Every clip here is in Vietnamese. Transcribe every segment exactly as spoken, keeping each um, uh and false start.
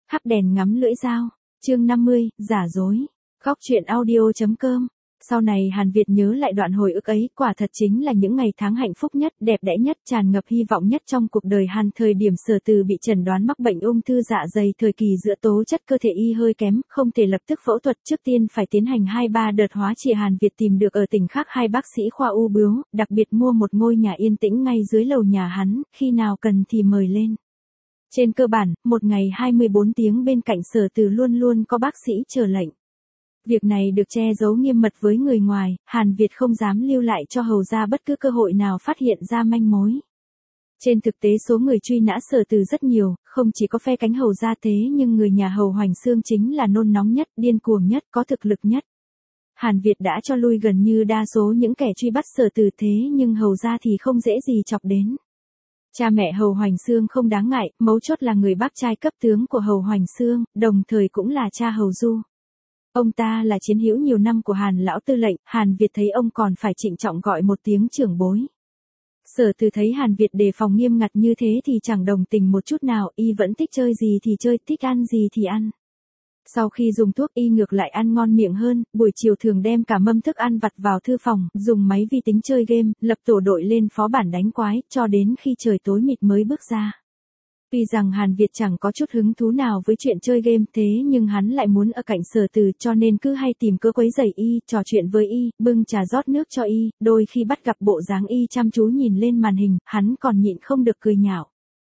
Thắp đèn ngắm lưỡi dao. Chương năm mươi, giả dối. Góc truyện audio chấm com. Sau này Hàn Việt nhớ lại đoạn hồi ức ấy, quả thật chính là những ngày tháng hạnh phúc nhất, đẹp đẽ nhất, tràn ngập hy vọng nhất trong cuộc đời Hàn. Thời điểm Sở Từ bị chẩn đoán mắc bệnh ung thư dạ dày, thời kỳ giữa tố chất cơ thể y hơi kém, không thể lập tức phẫu thuật, trước tiên phải tiến hành hai ba đợt hóa trị. Hàn Việt tìm được ở tỉnh khác hai bác sĩ khoa u bướu, đặc biệt mua một ngôi nhà yên tĩnh ngay dưới lầu nhà hắn, khi nào cần thì mời lên. Trên cơ bản, một ngày hai mươi bốn tiếng bên cạnh Sở Từ luôn luôn có bác sĩ chờ lệnh. Việc này được che giấu nghiêm mật với người ngoài, Hàn Việt không dám lưu lại cho hầu ra bất cứ cơ hội nào phát hiện ra manh mối. Trên thực tế số người truy nã Sở Từ rất nhiều, không chỉ có phe cánh hầu ra thế nhưng người nhà hầu Hoành Xương chính là nôn nóng nhất, điên cuồng nhất, có thực lực nhất. Hàn Việt đã cho lui gần như đa số những kẻ truy bắt Sở Từ thế nhưng hầu ra thì không dễ gì chọc đến. Cha mẹ hầu Hoành Xương không đáng ngại, mấu chốt là người bác trai cấp tướng của hầu Hoành Xương, đồng thời cũng là cha hầu Du. Ông ta là chiến hữu nhiều năm của Hàn lão tư lệnh, Hàn Việt thấy ông còn phải trịnh trọng gọi một tiếng trưởng bối. Sở Từ thấy Hàn Việt đề phòng nghiêm ngặt như thế thì chẳng đồng tình một chút nào, y vẫn thích chơi gì thì chơi, thích ăn gì thì ăn. Sau khi dùng thuốc y ngược lại ăn ngon miệng hơn, buổi chiều thường đem cả mâm thức ăn vặt vào thư phòng, dùng máy vi tính chơi game, lập tổ đội lên phó bản đánh quái, cho đến khi trời tối mịt mới bước ra. Tuy rằng Hàn Việt chẳng có chút hứng thú nào với chuyện chơi game thế nhưng hắn lại muốn ở cạnh Sở Từ cho nên cứ hay tìm cớ quấy rầy y, trò chuyện với y, bưng trà rót nước cho y, đôi khi bắt gặp bộ dáng y chăm chú nhìn lên màn hình, hắn còn nhịn không được cười nhạo.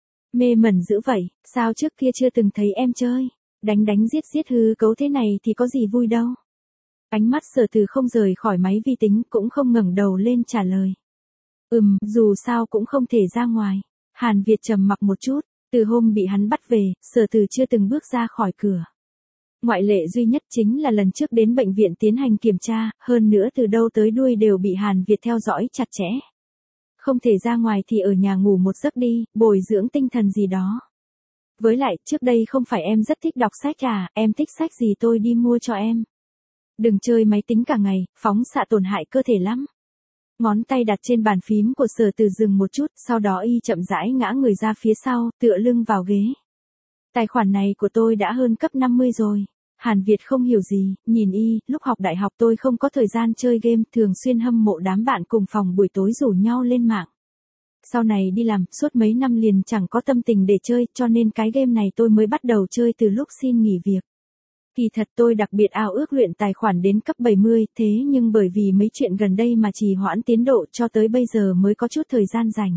Mê mẩn dữ vậy, sao trước kia chưa từng thấy em chơi, đánh đánh giết giết hư cấu thế này thì có gì vui đâu. Ánh mắt Sở Từ không rời khỏi máy vi tính, cũng không ngẩng đầu lên trả lời. Ừm, dù sao cũng không thể ra ngoài. Hàn Việt trầm mặc một chút. Từ hôm bị hắn bắt về, Sở Từ chưa từng bước ra khỏi cửa. Ngoại lệ duy nhất chính là lần trước đến bệnh viện tiến hành kiểm tra, hơn nữa từ đâu tới đuôi đều bị Hàn Việt theo dõi chặt chẽ. Không thể ra ngoài thì ở nhà ngủ một giấc đi, bồi dưỡng tinh thần gì đó. Với lại, trước đây không phải em rất thích đọc sách à, em thích sách gì tôi đi mua cho em. Đừng chơi máy tính cả ngày, phóng xạ tổn hại cơ thể lắm. Ngón tay đặt trên bàn phím của Sở Từ dừng một chút, sau đó y chậm rãi ngã người ra phía sau, tựa lưng vào ghế. Tài khoản này của tôi đã hơn cấp năm mươi rồi. Hàn Việt không hiểu gì, nhìn y, lúc học đại học tôi không có thời gian chơi game, thường xuyên hâm mộ đám bạn cùng phòng buổi tối rủ nhau lên mạng. Sau này đi làm, suốt mấy năm liền chẳng có tâm tình để chơi, cho nên cái game này tôi mới bắt đầu chơi từ lúc xin nghỉ việc. Kỳ thật tôi đặc biệt ao ước luyện tài khoản đến cấp bảy mươi, thế nhưng bởi vì mấy chuyện gần đây mà trì hoãn tiến độ cho tới bây giờ mới có chút thời gian rảnh.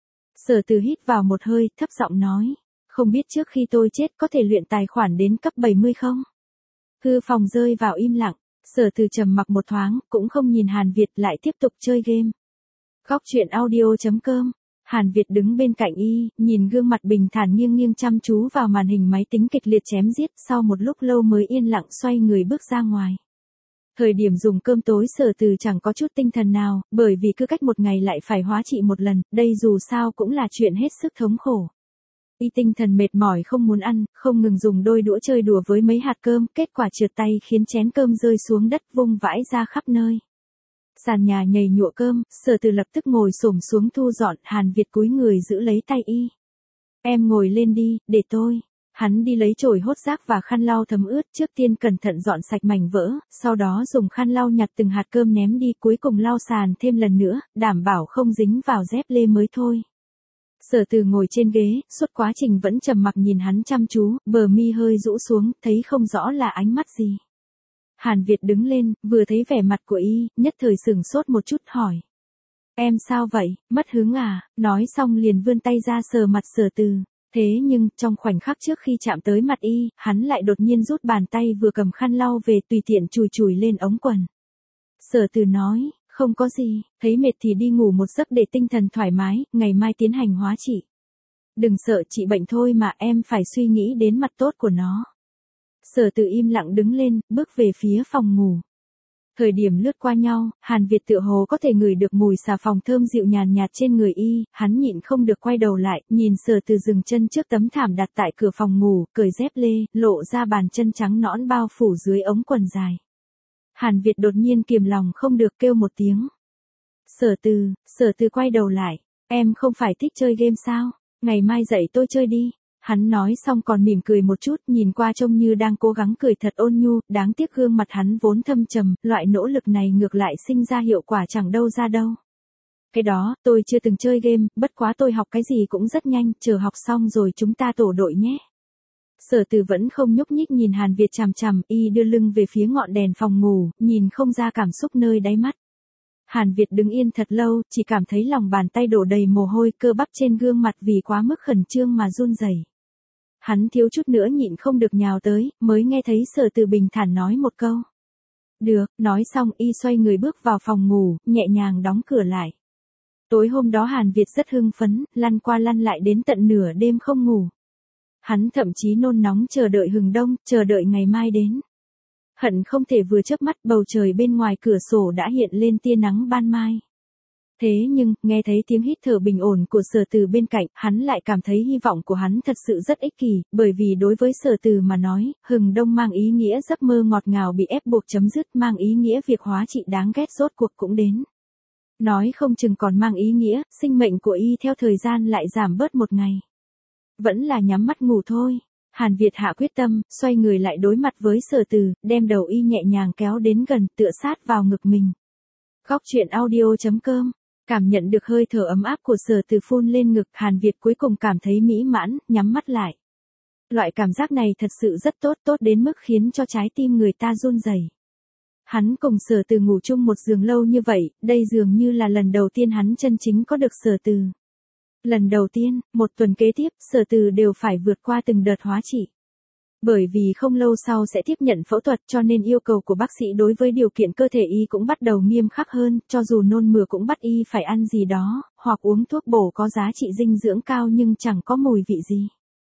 Sở Từ hít vào một hơi, thấp giọng nói, không biết trước khi tôi chết có thể luyện tài khoản đến cấp bảy mươi không? Thư phòng rơi vào im lặng, Sở Từ trầm mặc một thoáng, cũng không nhìn Hàn Việt lại tiếp tục chơi game. Góc truyện audio chấm com. Hàn Việt đứng bên cạnh y, nhìn gương mặt bình thản nghiêng nghiêng chăm chú vào màn hình máy tính kịch liệt chém giết, sau một lúc lâu mới yên lặng xoay người bước ra ngoài. Thời điểm dùng cơm tối Sở Từ chẳng có chút tinh thần nào, bởi vì cứ cách một ngày lại phải hóa trị một lần, đây dù sao cũng là chuyện hết sức thống khổ. Y tinh thần mệt mỏi không muốn ăn, không ngừng dùng đôi đũa chơi đùa với mấy hạt cơm, kết quả trượt tay khiến chén cơm rơi xuống đất vung vãi ra khắp nơi. Sàn nhà nhầy nhụa cơm, Sở Từ lập tức ngồi xổm xuống thu dọn, Hàn Việt cúi người giữ lấy tay y. Em ngồi lên đi, để tôi. Hắn đi lấy chổi hốt rác và khăn lau thấm ướt, trước tiên cẩn thận dọn sạch mảnh vỡ, sau đó dùng khăn lau nhặt từng hạt cơm ném đi, cuối cùng lau sàn thêm lần nữa, đảm bảo không dính vào dép lê mới thôi. Sở Từ ngồi trên ghế, suốt quá trình vẫn trầm mặc nhìn hắn chăm chú, bờ mi hơi rũ xuống, thấy không rõ là ánh mắt gì. Hàn Việt đứng lên, vừa thấy vẻ mặt của y, nhất thời sửng sốt một chút hỏi. Em sao vậy, mất hứng à, nói xong liền vươn tay ra sờ mặt Sở Từ. Thế nhưng, trong khoảnh khắc trước khi chạm tới mặt y, hắn lại đột nhiên rút bàn tay vừa cầm khăn lau về tùy tiện chùi chùi lên ống quần. Sở Từ nói, không có gì, thấy mệt thì đi ngủ một giấc để tinh thần thoải mái, ngày mai tiến hành hóa trị. Đừng sợ trị bệnh thôi mà em phải suy nghĩ đến mặt tốt của nó. Sở Từ im lặng đứng lên, bước về phía phòng ngủ. Thời điểm lướt qua nhau, Hàn Việt tựa hồ có thể ngửi được mùi xà phòng thơm dịu nhàn nhạt trên người y, hắn nhịn không được quay đầu lại, nhìn Sở Từ dừng chân trước tấm thảm đặt tại cửa phòng ngủ, cởi dép lê, lộ ra bàn chân trắng nõn bao phủ dưới ống quần dài. Hàn Việt đột nhiên kiềm lòng không được kêu một tiếng. Sở Từ, Sở Từ quay đầu lại, em không phải thích chơi game sao, ngày mai dạy tôi chơi đi. Hắn nói xong còn mỉm cười một chút, nhìn qua trông như đang cố gắng cười thật ôn nhu, đáng tiếc gương mặt hắn vốn thâm trầm, loại nỗ lực này ngược lại sinh ra hiệu quả chẳng đâu ra đâu. Cái đó, tôi chưa từng chơi game, bất quá tôi học cái gì cũng rất nhanh, chờ học xong rồi chúng ta tổ đội nhé. Sở Từ vẫn không nhúc nhích nhìn Hàn Việt chằm chằm, y đưa lưng về phía ngọn đèn phòng ngủ, nhìn không ra cảm xúc nơi đáy mắt. Hàn Việt đứng yên thật lâu, chỉ cảm thấy lòng bàn tay đổ đầy mồ hôi, cơ bắp trên gương mặt vì quá mức khẩn trương mà run rẩy. Hắn thiếu chút nữa nhịn không được nhào tới, mới nghe thấy Sở Từ bình thản nói một câu. Được, nói xong y xoay người bước vào phòng ngủ, nhẹ nhàng đóng cửa lại. Tối hôm đó Hàn Việt rất hưng phấn, lăn qua lăn lại đến tận nửa đêm không ngủ. Hắn thậm chí nôn nóng chờ đợi hừng đông, chờ đợi ngày mai đến. Hận không thể vừa chớp mắt bầu trời bên ngoài cửa sổ đã hiện lên tia nắng ban mai. Thế nhưng, nghe thấy tiếng hít thở bình ổn của Sở Từ bên cạnh, hắn lại cảm thấy hy vọng của hắn thật sự rất ích kỷ, bởi vì đối với Sở Từ mà nói, hừng đông mang ý nghĩa giấc mơ ngọt ngào bị ép buộc chấm dứt, mang ý nghĩa việc hóa trị đáng ghét rốt cuộc cũng đến. Nói không chừng còn mang ý nghĩa, sinh mệnh của y theo thời gian lại giảm bớt một ngày. Vẫn là nhắm mắt ngủ thôi. Hàn Việt hạ quyết tâm, xoay người lại đối mặt với Sở Từ, đem đầu y nhẹ nhàng kéo đến gần, tựa sát vào ngực mình. Góc truyện audio chấm com. Cảm nhận được hơi thở ấm áp của Sở Từ phun lên ngực, Hàn Việt cuối cùng cảm thấy mỹ mãn, nhắm mắt lại. Loại cảm giác này thật sự rất tốt, tốt đến mức khiến cho trái tim người ta run rẩy. Hắn cùng Sở Từ ngủ chung một giường lâu như vậy, đây dường như là lần đầu tiên hắn chân chính có được Sở Từ. Lần đầu tiên, một tuần kế tiếp, Sở Từ đều phải vượt qua từng đợt hóa trị. Bởi vì không lâu sau sẽ tiếp nhận phẫu thuật cho nên yêu cầu của bác sĩ đối với điều kiện cơ thể y cũng bắt đầu nghiêm khắc hơn, cho dù nôn mửa cũng bắt y phải ăn gì đó, hoặc uống thuốc bổ có giá trị dinh dưỡng cao nhưng chẳng có mùi vị gì.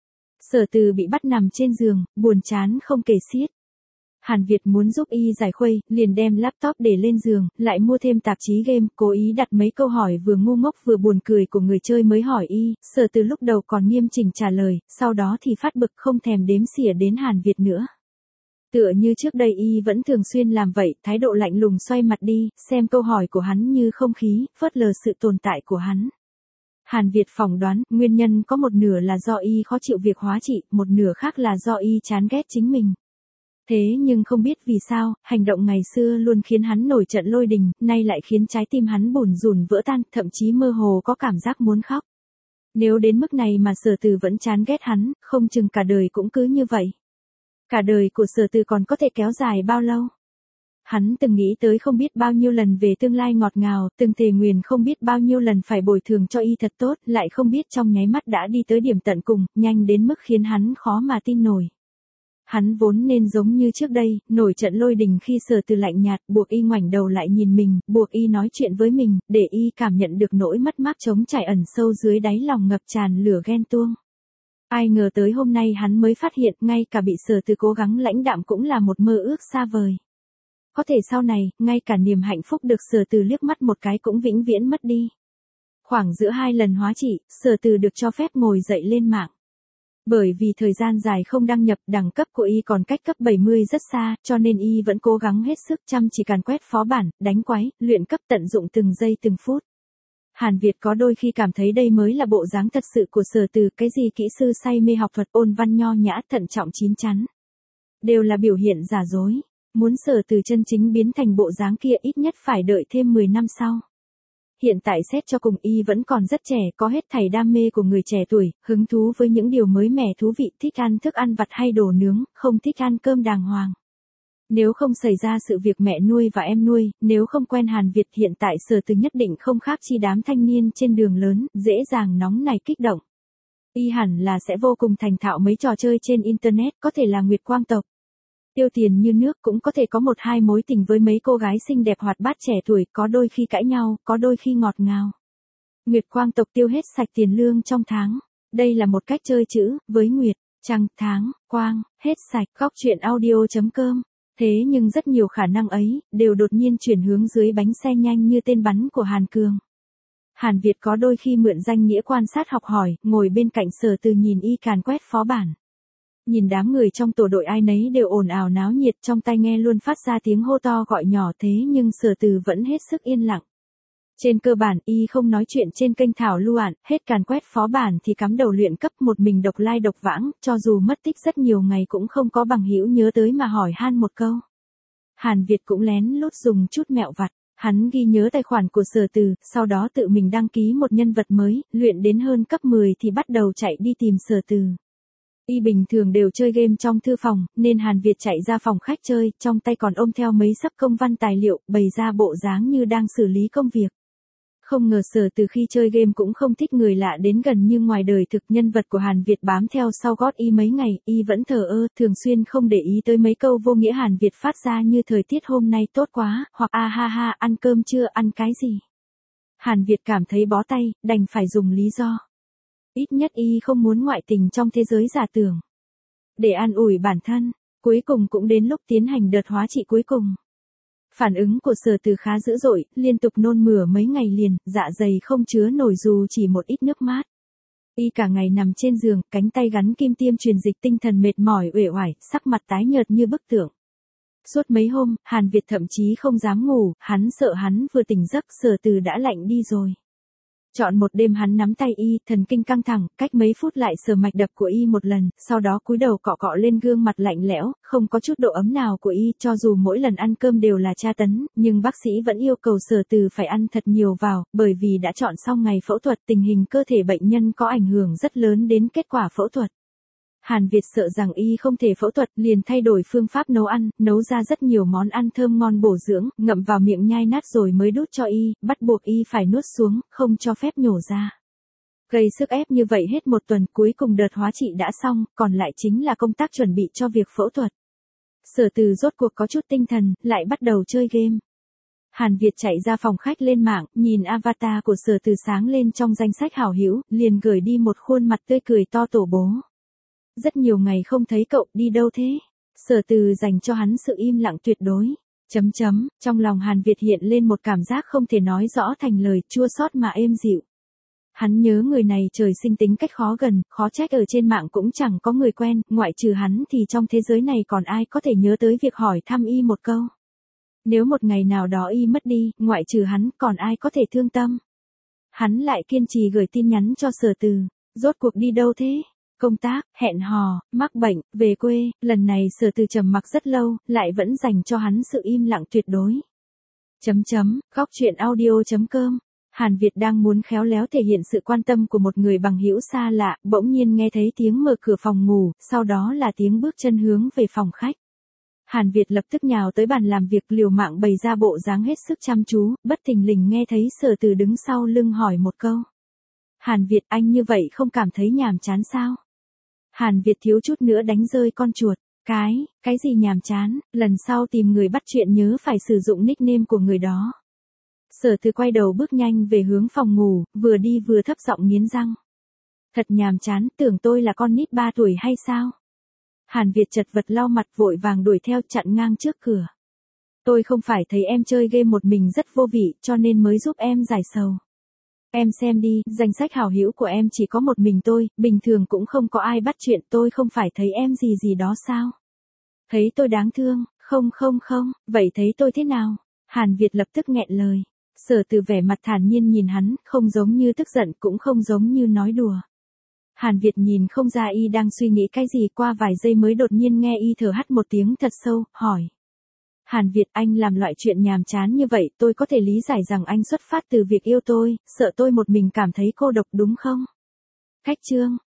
Sở Từ bị bắt nằm trên giường, buồn chán không kể xiết. Hàn Việt muốn giúp y giải khuây, liền đem laptop để lên giường, lại mua thêm tạp chí game, cố ý đặt mấy câu hỏi vừa ngu ngốc vừa buồn cười của người chơi mới hỏi y, Sở Từ lúc đầu còn nghiêm chỉnh trả lời, sau đó thì phát bực không thèm đếm xỉa đến Hàn Việt nữa. Tựa như trước đây y vẫn thường xuyên làm vậy, thái độ lạnh lùng xoay mặt đi, xem câu hỏi của hắn như không khí, phớt lờ sự tồn tại của hắn. Hàn Việt phỏng đoán, nguyên nhân có một nửa là do y khó chịu việc hóa trị, một nửa khác là do y chán ghét chính mình. Thế nhưng không biết vì sao, hành động ngày xưa luôn khiến hắn nổi trận lôi đình, nay lại khiến trái tim hắn bủn rủn vỡ tan, thậm chí mơ hồ có cảm giác muốn khóc. Nếu đến mức này mà Sở Từ vẫn chán ghét hắn, không chừng cả đời cũng cứ như vậy. Cả đời của Sở Từ còn có thể kéo dài bao lâu? Hắn từng nghĩ tới không biết bao nhiêu lần về tương lai ngọt ngào, từng thề nguyền không biết bao nhiêu lần phải bồi thường cho y thật tốt, lại không biết trong nháy mắt đã đi tới điểm tận cùng, nhanh đến mức khiến hắn khó mà tin nổi. Hắn vốn nên giống như trước đây, nổi trận lôi đình khi Sở Từ lạnh nhạt, buộc y ngoảnh đầu lại nhìn mình, buộc y nói chuyện với mình, để y cảm nhận được nỗi mất mát trống trải ẩn sâu dưới đáy lòng ngập tràn lửa ghen tuông. Ai ngờ tới hôm nay hắn mới phát hiện, ngay cả bị Sở Từ cố gắng lãnh đạm cũng là một mơ ước xa vời. Có thể sau này, ngay cả niềm hạnh phúc được Sở Từ liếc mắt một cái cũng vĩnh viễn mất đi. Khoảng giữa hai lần hóa trị, Sở Từ được cho phép ngồi dậy lên mạng. Bởi vì thời gian dài không đăng nhập, đẳng cấp của y còn cách cấp bảy mươi rất xa, cho nên y vẫn cố gắng hết sức chăm chỉ càn quét phó bản, đánh quái, luyện cấp tận dụng từng giây từng phút. Hàn Việt có đôi khi cảm thấy đây mới là bộ dáng thật sự của Sở Từ, cái gì kỹ sư say mê học thuật, ôn văn nho nhã, thận trọng chín chắn. Đều là biểu hiện giả dối. Muốn Sở Từ chân chính biến thành bộ dáng kia ít nhất phải đợi thêm mười năm sau. Hiện tại xét cho cùng y vẫn còn rất trẻ, có hết thảy đam mê của người trẻ tuổi, hứng thú với những điều mới mẻ thú vị, thích ăn thức ăn vặt hay đồ nướng, không thích ăn cơm đàng hoàng. Nếu không xảy ra sự việc mẹ nuôi và em nuôi, nếu không quen Hàn Việt hiện tại Sở Từ nhất định không khác chi đám thanh niên trên đường lớn, dễ dàng nóng này kích động. Y hẳn là sẽ vô cùng thành thạo mấy trò chơi trên Internet, có thể là Nguyệt Quang tộc. Tiêu tiền như nước, cũng có thể có một hai mối tình với mấy cô gái xinh đẹp hoạt bát trẻ tuổi, có đôi khi cãi nhau, có đôi khi ngọt ngào. Nguyệt Quang tộc tiêu hết sạch tiền lương trong tháng. Đây là một cách chơi chữ, với Nguyệt, trăng, tháng, quang, hết sạch, góc truyện audio chấm com. Thế nhưng rất nhiều khả năng ấy, đều đột nhiên chuyển hướng dưới bánh xe nhanh như tên bắn của Hàn Cường. Hàn Việt có đôi khi mượn danh nghĩa quan sát học hỏi, ngồi bên cạnh Sở Từ nhìn y càn quét phó bản. Nhìn đám người trong tổ đội ai nấy đều ồn ào náo nhiệt, trong tai nghe luôn phát ra tiếng hô to gọi nhỏ, thế nhưng Sở Từ vẫn hết sức yên lặng. Trên cơ bản y không nói chuyện trên kênh thảo luận, hết càn quét phó bản thì cắm đầu luyện cấp một mình độc lai độc vãng, cho dù mất tích rất nhiều ngày cũng không có bằng hữu nhớ tới mà hỏi han một câu. Hàn Việt cũng lén lút dùng chút mẹo vặt, hắn ghi nhớ tài khoản của Sở Từ, sau đó tự mình đăng ký một nhân vật mới, luyện đến hơn cấp mười thì bắt đầu chạy đi tìm Sở Từ. Y bình thường đều chơi game trong thư phòng, nên Hàn Việt chạy ra phòng khách chơi, trong tay còn ôm theo mấy sấp công văn tài liệu, bày ra bộ dáng như đang xử lý công việc. Không ngờ Sở Từ khi chơi game cũng không thích người lạ đến gần như ngoài đời thực, nhân vật của Hàn Việt bám theo sau gót y mấy ngày, y vẫn thờ ơ, thường xuyên không để ý tới mấy câu vô nghĩa Hàn Việt phát ra như thời tiết hôm nay tốt quá, hoặc a ha ha, ăn cơm chưa, ăn cái gì. Hàn Việt cảm thấy bó tay, đành phải dùng lý do. Ít nhất y không muốn ngoại tình trong thế giới giả tưởng. Để an ủi bản thân, cuối cùng cũng đến lúc tiến hành đợt hóa trị cuối cùng. Phản ứng của Sở Từ khá dữ dội, liên tục nôn mửa mấy ngày liền, dạ dày không chứa nổi dù chỉ một ít nước mát. Y cả ngày nằm trên giường, cánh tay gắn kim tiêm truyền dịch, tinh thần mệt mỏi uể oải, sắc mặt tái nhợt như bức tượng. Suốt mấy hôm, Hàn Việt thậm chí không dám ngủ, hắn sợ hắn vừa tỉnh giấc Sở Từ đã lạnh đi rồi. Chọn một đêm hắn nắm tay y, thần kinh căng thẳng, cách mấy phút lại sờ mạch đập của y một lần, sau đó cúi đầu cọ cọ lên gương mặt lạnh lẽo, không có chút độ ấm nào của y, cho dù mỗi lần ăn cơm đều là tra tấn, nhưng bác sĩ vẫn yêu cầu Sở Từ phải ăn thật nhiều vào, bởi vì đã chọn xong ngày phẫu thuật, tình hình cơ thể bệnh nhân có ảnh hưởng rất lớn đến kết quả phẫu thuật. Hàn Việt sợ rằng y không thể phẫu thuật, liền thay đổi phương pháp nấu ăn, nấu ra rất nhiều món ăn thơm ngon bổ dưỡng, ngậm vào miệng nhai nát rồi mới đút cho y, bắt buộc y phải nuốt xuống, không cho phép nhổ ra. Gây sức ép như vậy hết một tuần, cuối cùng đợt hóa trị đã xong, còn lại chính là công tác chuẩn bị cho việc phẫu thuật. Sở Từ rốt cuộc có chút tinh thần, lại bắt đầu chơi game. Hàn Việt chạy ra phòng khách lên mạng, nhìn avatar của Sở Từ sáng lên trong danh sách hảo hữu, liền gửi đi một khuôn mặt tươi cười to tổ bố. Rất nhiều ngày không thấy cậu, đi đâu thế? Sở Từ dành cho hắn sự im lặng tuyệt đối. Chấm chấm, trong lòng Hàn Việt hiện lên một cảm giác không thể nói rõ thành lời, chua xót mà êm dịu. Hắn nhớ người này trời sinh tính cách khó gần, khó trách ở trên mạng cũng chẳng có người quen, ngoại trừ hắn thì trong thế giới này còn ai có thể nhớ tới việc hỏi thăm y một câu. Nếu một ngày nào đó y mất đi, ngoại trừ hắn còn ai có thể thương tâm. Hắn lại kiên trì gửi tin nhắn cho Sở Từ, rốt cuộc đi đâu thế? Công tác, hẹn hò, mắc bệnh, về quê, lần này Sở Từ trầm mặc rất lâu, lại vẫn dành cho hắn sự im lặng tuyệt đối. Chấm chấm, góc truyện audio chấm com. Hàn Việt đang muốn khéo léo thể hiện sự quan tâm của một người bằng hữu xa lạ, bỗng nhiên nghe thấy tiếng mở cửa phòng ngủ, sau đó là tiếng bước chân hướng về phòng khách. Hàn Việt lập tức nhào tới bàn làm việc, liều mạng bày ra bộ dáng hết sức chăm chú, bất thình lình nghe thấy Sở Từ đứng sau lưng hỏi một câu. Hàn Việt, anh như vậy không cảm thấy nhàm chán sao? Hàn Việt thiếu chút nữa đánh rơi con chuột. Cái, cái gì nhàm chán, lần sau tìm người bắt chuyện nhớ phải sử dụng nickname của người đó. Sở Từ quay đầu bước nhanh về hướng phòng ngủ, vừa đi vừa thấp giọng nghiến răng. Thật nhàm chán, tưởng tôi là con nít ba tuổi hay sao? Hàn Việt chật vật lau mặt vội vàng đuổi theo, chặn ngang trước cửa. Tôi không phải thấy em chơi game một mình rất vô vị, cho nên mới giúp em giải sầu. Em xem đi, danh sách hảo hữu của em chỉ có một mình tôi, bình thường cũng không có ai bắt chuyện, tôi không phải thấy em gì gì đó sao? Thấy tôi đáng thương, không không không, vậy thấy tôi thế nào? Hàn Việt lập tức nghẹn lời. Sở Từ vẻ mặt thản nhiên nhìn hắn, không giống như tức giận cũng không giống như nói đùa. Hàn Việt nhìn không ra y đang suy nghĩ cái gì, qua vài giây mới đột nhiên nghe y thở hắt một tiếng thật sâu, hỏi. Hàn Việt, anh làm loại chuyện nhàm chán như vậy, tôi có thể lý giải rằng anh xuất phát từ việc yêu tôi, sợ tôi một mình cảm thấy cô độc đúng không? Cách chương,